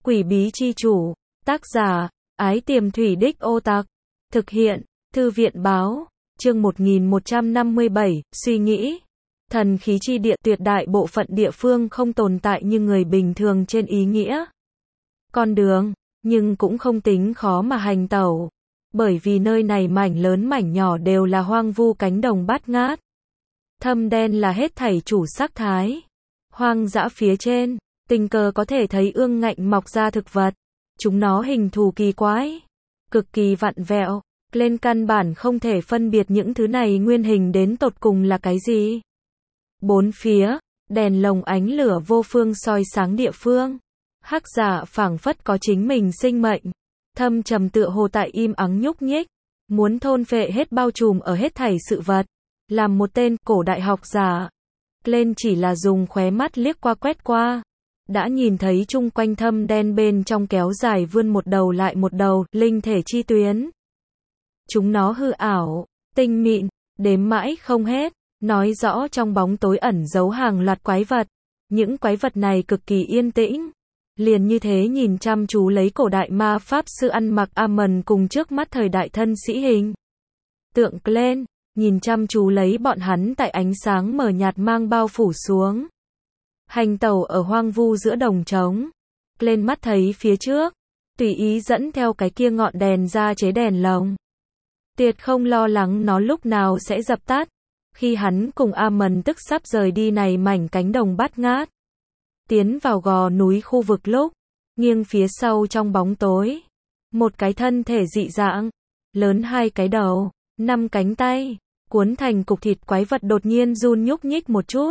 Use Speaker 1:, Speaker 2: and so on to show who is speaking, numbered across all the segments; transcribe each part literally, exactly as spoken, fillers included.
Speaker 1: Quỷ bí chi chủ, tác giả, Ái Tiềm Thủy Đích Ô Tặc, thực hiện, Thư viện báo, chương một nghìn một trăm năm mươi bảy, suy nghĩ. Thần khí chi địa tuyệt đại bộ phận địa phương không tồn tại như người bình thường trên ý nghĩa. Con đường, nhưng cũng không tính khó mà hành tẩu. Bởi vì nơi này mảnh lớn mảnh nhỏ đều là hoang vu cánh đồng bát ngát. Thâm đen là hết thảy chủ sắc thái. Hoang dã phía trên, tình cờ có thể thấy ương ngạnh mọc ra thực vật. Chúng nó hình thù kỳ quái, cực kỳ vặn vẹo, lên căn bản không thể phân biệt những thứ này nguyên hình đến tột cùng là cái gì. Bốn phía, đèn lồng ánh lửa vô phương soi sáng địa phương. Hắc giả phảng phất có chính mình sinh mệnh, thâm trầm tựa hồ tại im ắng nhúc nhích, muốn thôn phệ hết bao trùm ở hết thảy sự vật. Làm một tên cổ đại học giả, lên chỉ là dùng khóe mắt liếc qua quét qua, đã nhìn thấy chung quanh thâm đen bên trong kéo dài vươn một đầu lại một đầu, linh thể chi tuyến. Chúng nó hư ảo, tinh mịn, đếm mãi không hết, nói rõ trong bóng tối ẩn giấu hàng loạt quái vật. Những quái vật này cực kỳ yên tĩnh, liền như thế nhìn chăm chú lấy cổ đại ma pháp sư ăn mặc Amon cùng trước mắt thời đại thân sĩ hình tượng Glenn, nhìn chăm chú lấy bọn hắn tại ánh sáng mờ nhạt mang bao phủ xuống. Hành tẩu ở hoang vu giữa đồng trống, lên mắt thấy phía trước, tùy ý dẫn theo cái kia ngọn đèn ra chế đèn lồng. Tuyệt không lo lắng nó lúc nào sẽ dập tắt. Khi hắn cùng Amon tức sắp rời đi này mảnh cánh đồng bát ngát, tiến vào gò núi khu vực lúc, nghiêng phía sau trong bóng tối, một cái thân thể dị dạng, lớn hai cái đầu, năm cánh tay, cuốn thành cục thịt quái vật đột nhiên run nhúc nhích một chút.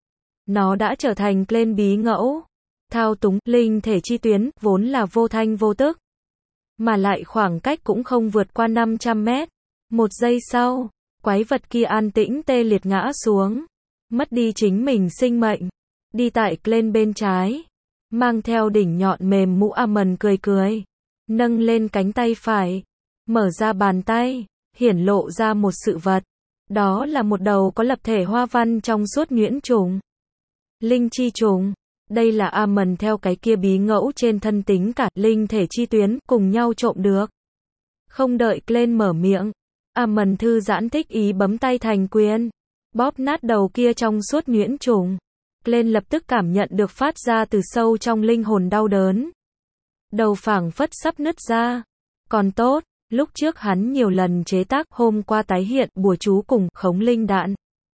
Speaker 1: Nó đã trở thành Glenn bí ngẫu, thao túng linh thể chi tuyến, vốn là vô thanh vô tức, mà lại khoảng cách cũng không vượt qua năm trăm mét. Một giây sau, quái vật kia an tĩnh tê liệt ngã xuống, mất đi chính mình sinh mệnh. Đi tại Glenn bên trái, mang theo đỉnh nhọn mềm mũ Amon cười cười, nâng lên cánh tay phải, mở ra bàn tay, hiển lộ ra một sự vật. Đó là một đầu có lập thể hoa văn trong suốt nhuyễn trùng. Linh chi trùng. Đây là Amon theo cái kia bí ngẫu trên thân tính cả linh thể chi tuyến cùng nhau trộm được. Không đợi Glenn mở miệng, Amon thư giãn thích ý bấm tay thành quyền, bóp nát đầu kia trong suốt nhuyễn trùng. Glenn lập tức cảm nhận được phát ra từ sâu trong linh hồn đau đớn. Đầu phảng phất sắp nứt ra. Còn tốt, lúc trước hắn nhiều lần chế tác hôm qua tái hiện bùa chú cùng khống linh đạn.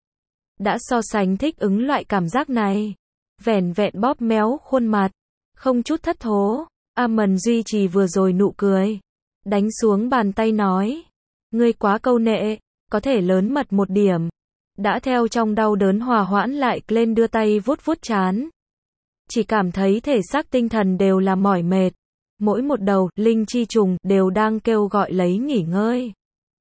Speaker 1: Đã so sánh thích ứng loại cảm giác này. Vẻn vẹn bóp méo khuôn mặt, không chút thất thố, Amon duy trì vừa rồi nụ cười. Đánh xuống bàn tay nói, ngươi quá câu nệ, có thể lớn mật một điểm. Đã theo trong đau đớn hòa hoãn lại, Glenn đưa tay vuốt vuốt trán. Chỉ cảm thấy thể xác tinh thần đều là mỏi mệt. Mỗi một đầu, linh chi trùng, đều đang kêu gọi lấy nghỉ ngơi.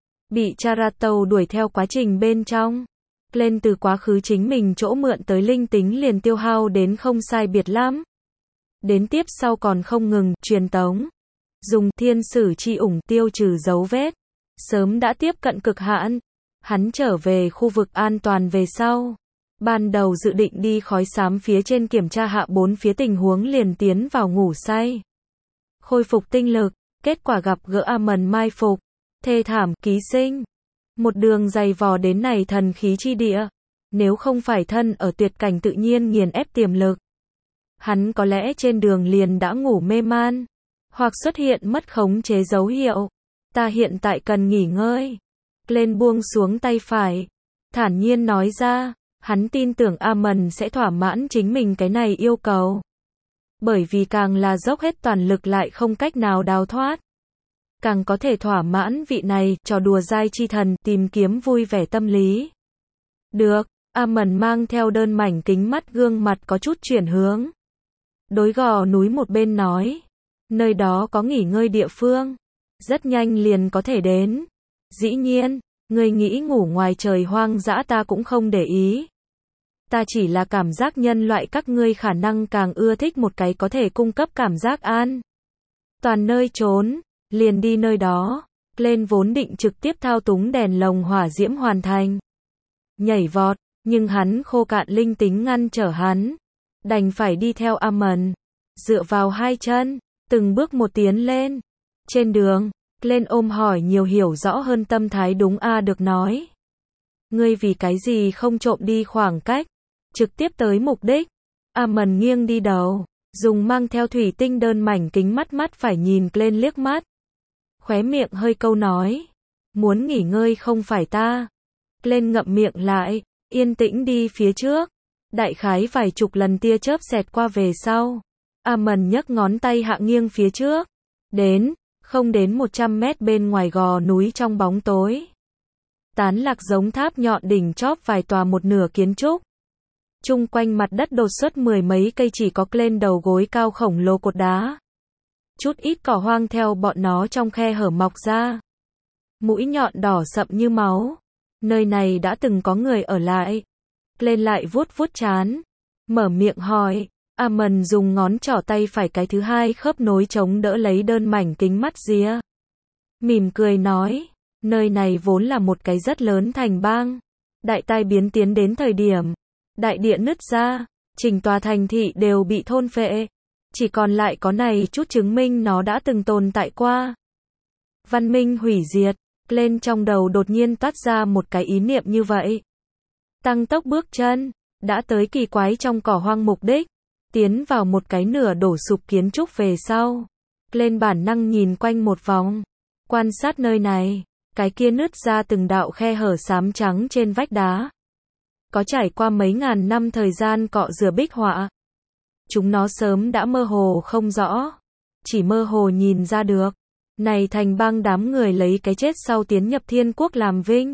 Speaker 1: Bị Charato đuổi theo quá trình bên trong, Glenn từ quá khứ chính mình chỗ mượn tới linh tính liền tiêu hao đến không sai biệt lắm. Đến tiếp sau còn không ngừng, truyền tống. Dùng thiên sử chi ủng tiêu trừ dấu vết. Sớm đã tiếp cận cực hạn. Hắn trở về khu vực an toàn về sau. Ban đầu dự định đi khói xám phía trên kiểm tra hạ bốn phía tình huống liền tiến vào ngủ say. Khôi phục tinh lực, kết quả gặp gỡ Amon mai phục. Thê thảm, ký sinh. Một đường dày vò đến này thần khí chi địa. Nếu không phải thân ở tuyệt cảnh tự nhiên nghiền ép tiềm lực, hắn có lẽ trên đường liền đã ngủ mê man. Hoặc xuất hiện mất khống chế dấu hiệu. Ta hiện tại cần nghỉ ngơi. Glenn buông xuống tay phải, thản nhiên nói ra, hắn tin tưởng Amon sẽ thỏa mãn chính mình cái này yêu cầu. Bởi vì càng là dốc hết toàn lực lại không cách nào đào thoát, càng có thể thỏa mãn vị này, trò đùa dai chi thần, tìm kiếm vui vẻ tâm lý. Được, Amon mang theo đơn mảnh kính mắt gương mặt có chút chuyển hướng. Đối gò núi một bên nói, nơi đó có nghỉ ngơi địa phương, rất nhanh liền có thể đến. Dĩ nhiên, ngươi nghĩ ngủ ngoài trời hoang dã ta cũng không để ý. Ta chỉ là cảm giác nhân loại các ngươi khả năng càng ưa thích một cái có thể cung cấp cảm giác an toàn nơi trốn, liền đi nơi đó. Glenn vốn định trực tiếp thao túng đèn lồng hỏa diễm hoàn thành nhảy vọt, nhưng hắn khô cạn linh tính ngăn trở hắn, đành phải đi theo Amon, dựa vào hai chân, từng bước một tiến lên. Trên đường, Glenn ôm hỏi nhiều hiểu rõ hơn tâm thái đúng a được nói. Ngươi vì cái gì không trộm đi khoảng cách, trực tiếp tới mục đích. Amon nghiêng đi đầu, dùng mang theo thủy tinh đơn mảnh kính mắt mắt phải nhìn Glenn liếc mắt. Khóe miệng hơi câu nói. Muốn nghỉ ngơi không phải ta. Glenn ngậm miệng lại, yên tĩnh đi phía trước. Đại khái vài chục lần tia chớp xẹt qua về sau. Amon nhấc ngón tay hạ nghiêng phía trước. Đến, không đến một trăm mét bên ngoài gò núi trong bóng tối. Tán lạc giống tháp nhọn đỉnh chóp vài tòa một nửa kiến trúc. Chung quanh mặt đất đột xuất mười mấy cây chỉ có lên đầu gối cao khổng lồ cột đá. Chút ít cỏ hoang theo bọn nó trong khe hở mọc ra. Mũi nhọn đỏ sậm như máu. Nơi này đã từng có người ở lại. Lên lại vuốt vuốt trán. Mở miệng hỏi. Amon dùng ngón trỏ tay phải cái thứ hai khớp nối chống đỡ lấy đơn mảnh kính mắt rìa. Mỉm cười nói. Nơi này vốn là một cái rất lớn thành bang. Đại tai biến tiến đến thời điểm. Đại địa nứt ra. Chỉnh tòa thành thị đều bị thôn phệ. Chỉ còn lại có này chút chứng minh nó đã từng tồn tại qua. Văn minh hủy diệt. Lên trong đầu đột nhiên toát ra một cái ý niệm như vậy. Tăng tốc bước chân. Đã tới kỳ quái trong cỏ hoang mục đích. Tiến vào một cái nửa đổ sụp kiến trúc về sau. Lên bản năng nhìn quanh một vòng. Quan sát nơi này. Cái kia nứt ra từng đạo khe hở xám trắng trên vách đá. Có trải qua mấy ngàn năm thời gian cọ rửa bích họa. Chúng nó sớm đã mơ hồ không rõ. Chỉ mơ hồ nhìn ra được. Này thành bang đám người lấy cái chết sau tiến nhập thiên quốc làm vinh.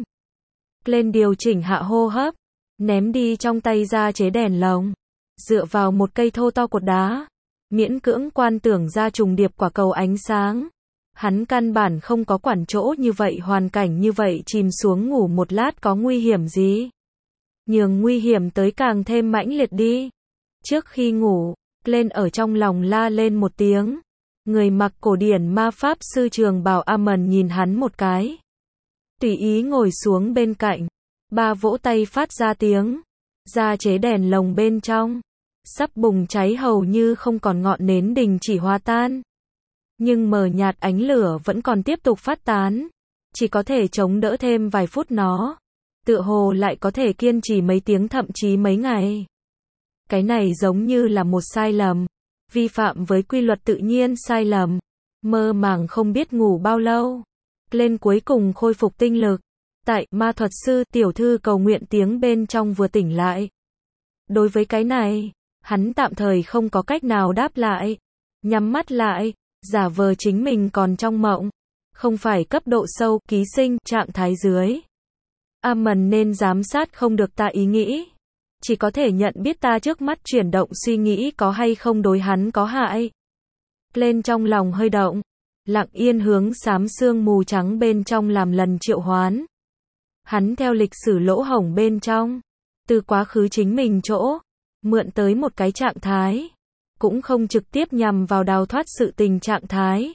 Speaker 1: Lên điều chỉnh hạ hô hấp. Ném đi trong tay ra chế đèn lồng. Dựa vào một cây thô to cột đá. Miễn cưỡng quan tưởng ra trùng điệp quả cầu ánh sáng. Hắn căn bản không có quản chỗ như vậy hoàn cảnh như vậy chìm xuống ngủ một lát có nguy hiểm gì. Nhường nguy hiểm tới càng thêm mãnh liệt đi. Trước khi ngủ, lên ở trong lòng la lên một tiếng. Người mặc cổ điển ma pháp sư trường bào Amon nhìn hắn một cái. Tùy ý ngồi xuống bên cạnh. Ba vỗ tay phát ra tiếng. Ra chế đèn lồng bên trong. Sắp bùng cháy hầu như không còn ngọn nến đình chỉ hòa tan. Nhưng mờ nhạt ánh lửa vẫn còn tiếp tục phát tán. Chỉ có thể chống đỡ thêm vài phút nó. Tựa hồ lại có thể kiên trì mấy tiếng thậm chí mấy ngày. Cái này giống như là một sai lầm. Vi phạm với quy luật tự nhiên sai lầm. Mơ màng không biết ngủ bao lâu. Lên cuối cùng khôi phục tinh lực. Tại ma thuật sư tiểu thư cầu nguyện tiếng bên trong vừa tỉnh lại. Đối với cái này, hắn tạm thời không có cách nào đáp lại. Nhắm mắt lại, giả vờ chính mình còn trong mộng. Không phải cấp độ sâu, ký sinh, trạng thái dưới. Amon nên giám sát không được ta ý nghĩ. Chỉ có thể nhận biết ta trước mắt chuyển động suy nghĩ có hay không đối hắn có hại. Lên trong lòng hơi động. Lặng yên hướng xám sương mù trắng bên trong làm lần triệu hoán. Hắn theo lịch sử lỗ hổng bên trong. Từ quá khứ chính mình chỗ. Mượn tới một cái trạng thái. Cũng không trực tiếp nhằm vào đào thoát sự tình trạng thái.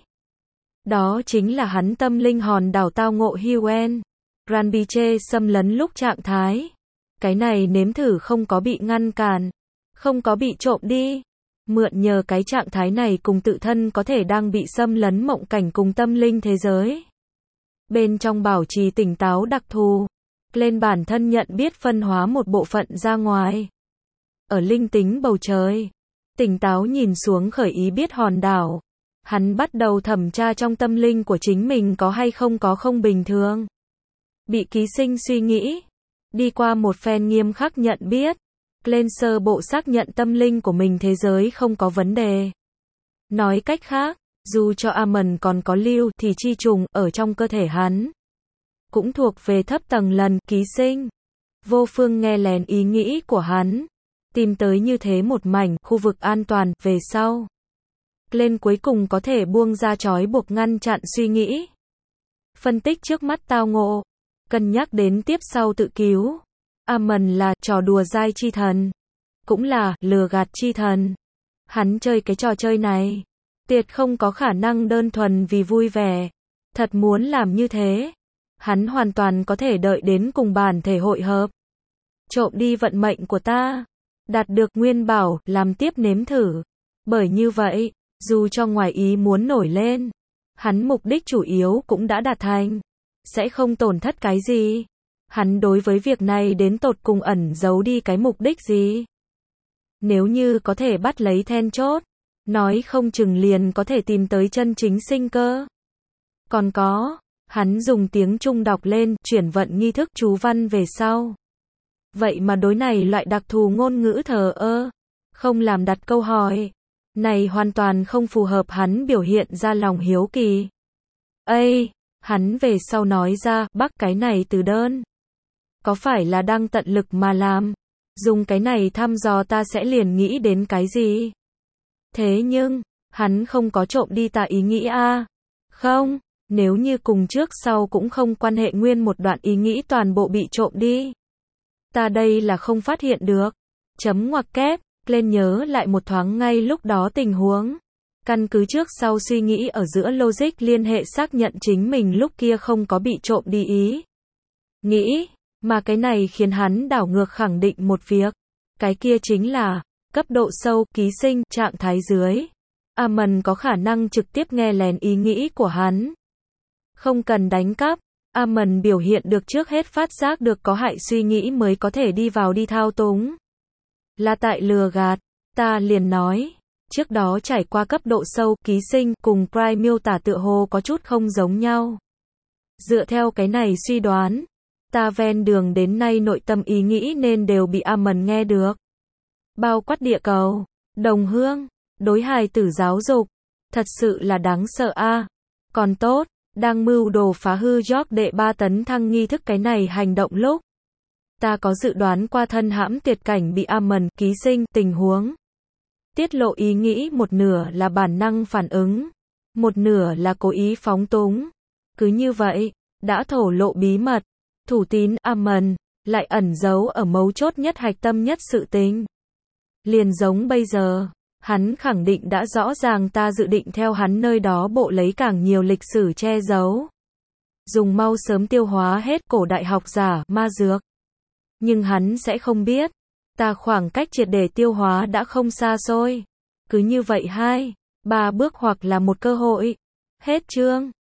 Speaker 1: Đó chính là hắn tâm linh hòn đảo tao ngộ Huen. Granbiche xâm lấn lúc trạng thái. Cái này nếm thử không có bị ngăn cản. Không có bị trộm đi. Mượn nhờ cái trạng thái này cùng tự thân có thể đang bị xâm lấn mộng cảnh cùng tâm linh thế giới. Bên trong bảo trì tỉnh táo đặc thù. Lên bản thân nhận biết phân hóa một bộ phận ra ngoài. Ở linh tính bầu trời. Tỉnh táo nhìn xuống khởi ý biết hòn đảo. Hắn bắt đầu thẩm tra trong tâm linh của chính mình có hay không có không bình thường. Bị ký sinh suy nghĩ. Đi qua một phen nghiêm khắc nhận biết. Lên sơ bộ xác nhận tâm linh của mình thế giới không có vấn đề. Nói cách khác, dù cho Amon còn có lưu thì chi trùng ở trong cơ thể hắn. Cũng thuộc về thấp tầng lần ký sinh. Vô phương nghe lén ý nghĩ của hắn. Tìm tới như thế một mảnh khu vực an toàn về sau. Lên cuối cùng có thể buông ra trói buộc ngăn chặn suy nghĩ. Phân tích trước mắt tao ngộ. Cân nhắc đến tiếp sau tự cứu. Amon là trò đùa dai chi thần. Cũng là lừa gạt chi thần. Hắn chơi cái trò chơi này. Tuyệt không có khả năng đơn thuần vì vui vẻ. Thật muốn làm như thế. Hắn hoàn toàn có thể đợi đến cùng bản thể hội hợp. Trộm đi vận mệnh của ta. Đạt được nguyên bảo, làm tiếp nếm thử. Bởi như vậy, Dù cho ngoài ý muốn nổi lên, hắn mục đích chủ yếu cũng đã đạt thành. Sẽ không tổn thất cái gì. Hắn đối với việc này đến tột cùng ẩn giấu đi cái mục đích gì. Nếu như có thể bắt lấy then chốt, nói không chừng liền có thể tìm tới chân chính sinh cơ. Còn có, hắn dùng tiếng Trung đọc lên, chuyển vận nghi thức chú văn về sau. Vậy mà đối này loại đặc thù ngôn ngữ thờ ơ, không làm đặt câu hỏi. Này hoàn toàn không phù hợp hắn biểu hiện ra lòng hiếu kỳ. Ây, hắn về sau nói ra, bác cái này từ đơn. Có phải là đang tận lực mà làm? Dùng cái này thăm dò ta sẽ liền nghĩ đến cái gì? Thế nhưng, hắn không có trộm đi ta ý nghĩ a à? Không, nếu như cùng trước sau cũng không quan hệ nguyên một đoạn ý nghĩ toàn bộ bị trộm đi. Ta đây là không phát hiện được. Chấm ngoặc kép, lên nhớ lại một thoáng ngay lúc đó tình huống. Căn cứ trước sau suy nghĩ ở giữa logic liên hệ xác nhận chính mình lúc kia không có bị trộm đi ý. Nghĩ, mà cái này khiến hắn đảo ngược khẳng định một việc. Cái kia chính là, cấp độ sâu, ký sinh, trạng thái dưới. Amon có khả năng trực tiếp nghe lén ý nghĩ của hắn. Không cần đánh cắp, Amon biểu hiện được trước hết phát giác được có hại suy nghĩ mới có thể đi vào đi thao túng. Là tại lừa gạt, ta liền nói. Trước đó trải qua cấp độ sâu, ký sinh, cùng Prime miêu tả tựa hồ có chút không giống nhau. Dựa theo cái này suy đoán, ta ven đường đến nay nội tâm ý nghĩ nên đều bị Amon nghe được. Bao quát địa cầu, đồng hương, đối hài tử giáo dục, thật sự là đáng sợ a. À. Còn tốt, đang mưu đồ phá hư York đệ ba tấn thăng nghi thức cái này hành động lúc. Ta có dự đoán qua thân hãm tuyệt cảnh bị Amon ký sinh tình huống. Tiết lộ ý nghĩ một nửa là bản năng phản ứng, một nửa là cố ý phóng túng. Cứ như vậy, đã thổ lộ bí mật, thủ tín Amon lại ẩn giấu ở mấu chốt nhất hạch tâm nhất sự tình. Liền giống bây giờ, hắn khẳng định đã rõ ràng ta dự định theo hắn nơi đó bộ lấy càng nhiều lịch sử che giấu. Dùng mau sớm tiêu hóa hết cổ đại học giả, ma dược. Nhưng hắn sẽ không biết, ta khoảng cách triệt để tiêu hóa đã không xa xôi. Cứ như vậy hai, ba bước hoặc là một cơ hội. Hết chương.